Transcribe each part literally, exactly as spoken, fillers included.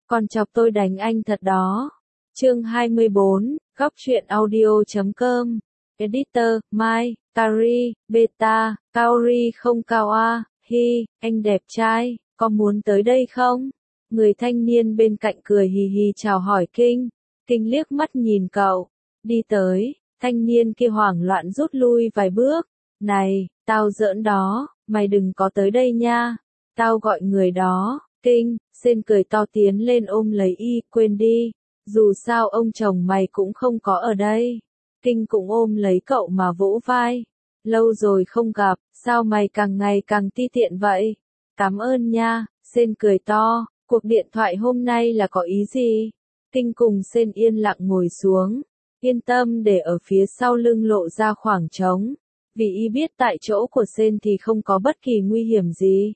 Còn chọc tôi đánh anh thật đó. Chương hai mươi bốn, góc truyện audio chấm com. Editor, Mai, Kari, Beta, Kaori không cao a, hi, anh đẹp trai, có muốn tới đây không? Người thanh niên bên cạnh cười hì hì chào hỏi Kinh. Kinh liếc mắt nhìn cậu, đi tới, thanh niên kia hoảng loạn rút lui vài bước. Này, tao giỡn đó, mày đừng có tới đây nha, tao gọi người đó. Kinh, Sên cười to tiến lên ôm lấy y, quên đi, dù sao ông chồng mày cũng không có ở đây. Kinh cũng ôm lấy cậu mà vỗ vai, lâu rồi không gặp, sao mày càng ngày càng ti tiện vậy? Cảm ơn nha, Sên cười to, cuộc điện thoại hôm nay là có ý gì? Kinh cùng Sên yên lặng ngồi xuống, yên tâm để ở phía sau lưng lộ ra khoảng trống, vì y biết tại chỗ của Sên thì không có bất kỳ nguy hiểm gì.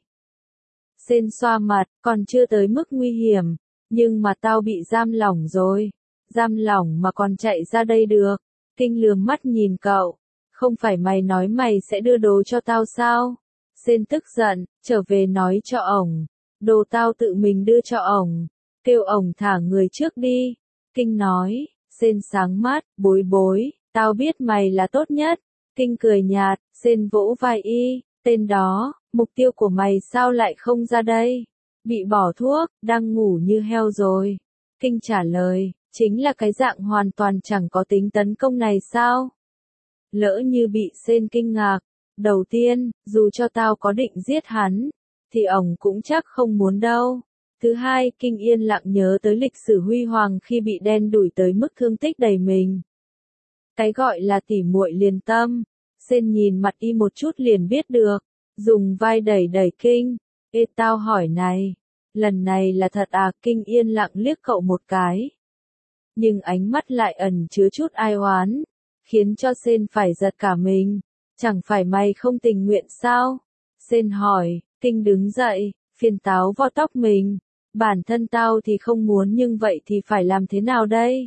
Sên xoa mặt, còn chưa tới mức nguy hiểm, nhưng mà tao bị giam lỏng rồi. Giam lỏng mà còn chạy ra đây được. Kinh lườm mắt nhìn cậu, không phải mày nói mày sẽ đưa đồ cho tao sao? Sên tức giận, trở về nói cho ổng, đồ tao tự mình đưa cho ổng, kêu ổng thả người trước đi. Kinh nói, Sên sáng mắt, bối bối, tao biết mày là tốt nhất. Kinh cười nhạt, Sên vỗ vai y, tên đó, mục tiêu của mày sao lại không ra đây? Bị bỏ thuốc, đang ngủ như heo rồi. Kinh trả lời, chính là cái dạng hoàn toàn chẳng có tính tấn công này sao? Lỡ như bị Sên kinh ngạc, đầu tiên, dù cho tao có định giết hắn, thì ổng cũng chắc không muốn đâu. Thứ hai, Kinh yên lặng nhớ tới lịch sử huy hoàng khi bị đen đủi tới mức thương tích đầy mình. Cái gọi là tỉ muội liền tâm, Sên nhìn mặt y một chút liền biết được, dùng vai đẩy đẩy Kinh. Ê tao hỏi này, lần này là thật à? Kinh yên lặng liếc cậu một cái, nhưng ánh mắt lại ẩn chứa chút ai oán, khiến cho Sên phải giật cả mình. Chẳng phải mày không tình nguyện sao? Sên hỏi. Kinh đứng dậy, phiền táo vo tóc mình, bản thân tao thì không muốn nhưng vậy thì phải làm thế nào đây?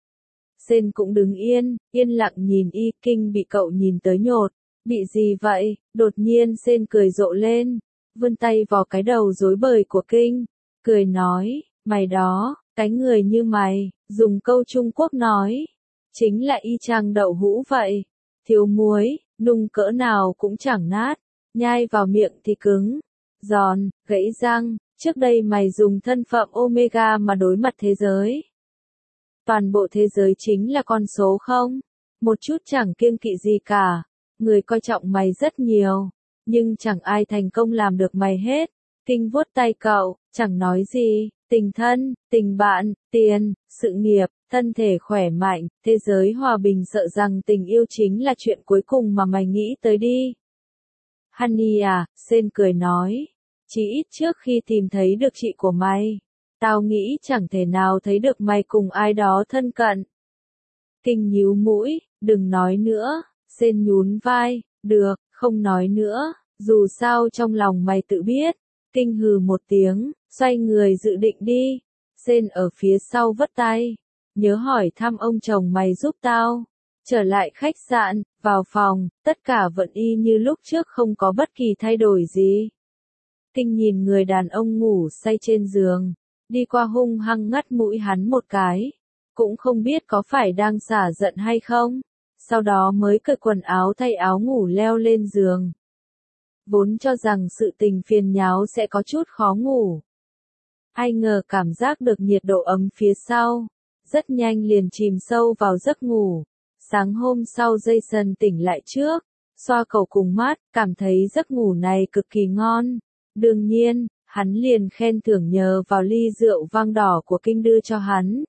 Sên cũng đứng yên, yên lặng nhìn y. Kinh bị cậu nhìn tới nhột, bị gì vậy? Đột nhiên Sên cười rộ lên, vươn tay vào cái đầu rối bời của Kinh, cười nói, mày đó, cái người như mày, dùng câu Trung Quốc nói, chính là y chang đậu hũ vậy, thiếu muối, nung cỡ nào cũng chẳng nát, nhai vào miệng thì cứng, giòn, gãy răng. Trước đây mày dùng thân phận Omega mà đối mặt thế giới. Toàn bộ thế giới chính là con số không? Một chút chẳng kiêng kỵ gì cả. Người coi trọng mày rất nhiều, nhưng chẳng ai thành công làm được mày hết. Kinh vuốt tay cậu, chẳng nói gì, tình thân, tình bạn, tiền, sự nghiệp, thân thể khỏe mạnh, thế giới hòa bình, sợ rằng tình yêu chính là chuyện cuối cùng mà mày nghĩ tới đi. Honey à, Sên cười nói, chỉ ít trước khi tìm thấy được chị của mày, tao nghĩ chẳng thể nào thấy được mày cùng ai đó thân cận. Kinh nhíu mũi, đừng nói nữa. Sên nhún vai, được, không nói nữa, dù sao trong lòng mày tự biết. Kinh hừ một tiếng, xoay người dự định đi. Sên ở phía sau vất tay, nhớ hỏi thăm ông chồng mày giúp tao. Trở lại khách sạn, vào phòng, tất cả vẫn y như lúc trước, không có bất kỳ thay đổi gì. Kinh nhìn người đàn ông ngủ say trên giường, đi qua hung hăng ngắt mũi hắn một cái, cũng không biết có phải đang xả giận hay không. Sau đó mới cởi quần áo thay áo ngủ leo lên giường. Vốn cho rằng sự tình phiền nháo sẽ có chút khó ngủ. Ai ngờ cảm giác được nhiệt độ ấm phía sau, rất nhanh liền chìm sâu vào giấc ngủ. Sáng hôm sau Jason tỉnh lại trước, xoa cầu cùng mắt, cảm thấy giấc ngủ này cực kỳ ngon. Đương nhiên, hắn liền khen thưởng nhờ vào ly rượu vang đỏ của Kinh đưa cho hắn.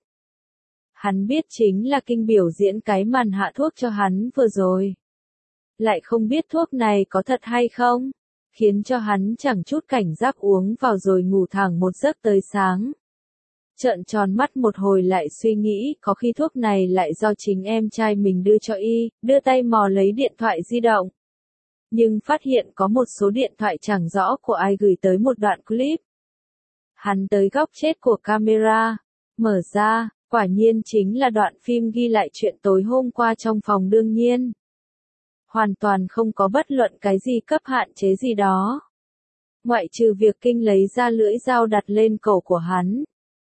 Hắn biết chính là Kinh biểu diễn cái màn hạ thuốc cho hắn vừa rồi. Lại không biết thuốc này có thật hay không, khiến cho hắn chẳng chút cảnh giác uống vào rồi ngủ thẳng một giấc tới sáng. Trợn tròn mắt một hồi lại suy nghĩ có khi thuốc này lại do chính em trai mình đưa cho y, đưa tay mò lấy điện thoại di động. Nhưng phát hiện có một số điện thoại chẳng rõ của ai gửi tới một đoạn clip. Hắn tới góc chết của camera, mở ra, quả nhiên chính là đoạn phim ghi lại chuyện tối hôm qua trong phòng. Đương nhiên, hoàn toàn không có bất luận cái gì cấp hạn chế gì đó. Ngoại trừ việc Kinh lấy ra lưỡi dao đặt lên cổ của hắn.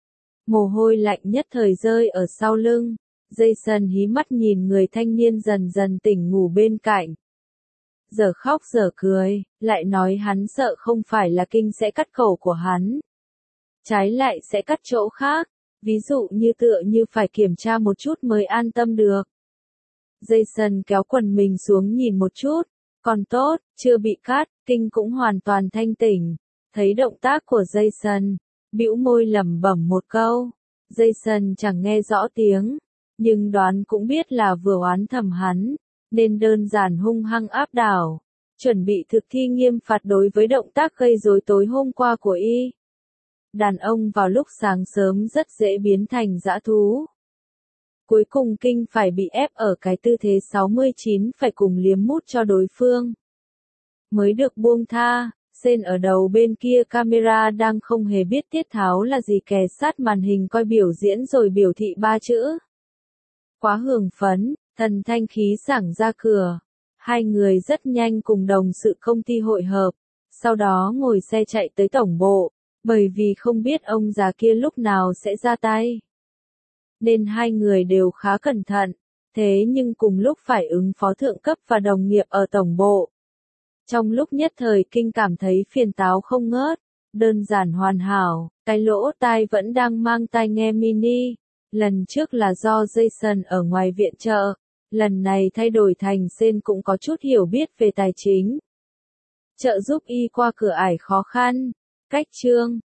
Mồ hôi lạnh nhất thời rơi ở sau lưng. Jason hí mắt nhìn người thanh niên dần dần tỉnh ngủ bên cạnh. Giờ khóc giờ cười, lại nói hắn sợ không phải là kinh sẽ cắt khẩu của hắn. Trái lại sẽ cắt chỗ khác, ví dụ như tựa như phải kiểm tra một chút mới an tâm được. Jason kéo quần mình xuống nhìn một chút, còn tốt, chưa bị cắt, kinh cũng hoàn toàn thanh tỉnh. Thấy động tác của Jason, bĩu môi lẩm bẩm một câu. Jason chẳng nghe rõ tiếng, nhưng đoán cũng biết là vừa oán thầm hắn, nên đơn giản hung hăng áp đảo, chuẩn bị thực thi nghiêm phạt đối với động tác gây rối tối hôm qua của y. Đàn ông vào lúc sáng sớm rất dễ biến thành dã thú. Cuối cùng kinh phải bị ép ở cái tư thế sáu mươi chín phải cùng liếm mút cho đối phương. Mới được buông tha, Sen ở đầu bên kia camera đang không hề biết tiết tháo là gì kè sát màn hình coi biểu diễn rồi biểu thị ba chữ. Quá hưởng phấn, thần thanh khí sảng ra cửa. Hai người rất nhanh cùng đồng sự công ty hội hợp, sau đó ngồi xe chạy tới tổng bộ, bởi vì không biết ông già kia lúc nào sẽ ra tay. Nên hai người đều khá cẩn thận, thế nhưng cùng lúc phải ứng phó thượng cấp và đồng nghiệp ở tổng bộ. Trong lúc nhất thời kinh cảm thấy phiền táo không ngớt, đơn giản hoàn hảo, cái lỗ tai vẫn đang mang tai nghe mini. Lần trước là do Jason ở ngoài viện trợ, lần này thay đổi thành Sen cũng có chút hiểu biết về tài chính. Trợ giúp y qua cửa ải khó khăn. Cách chương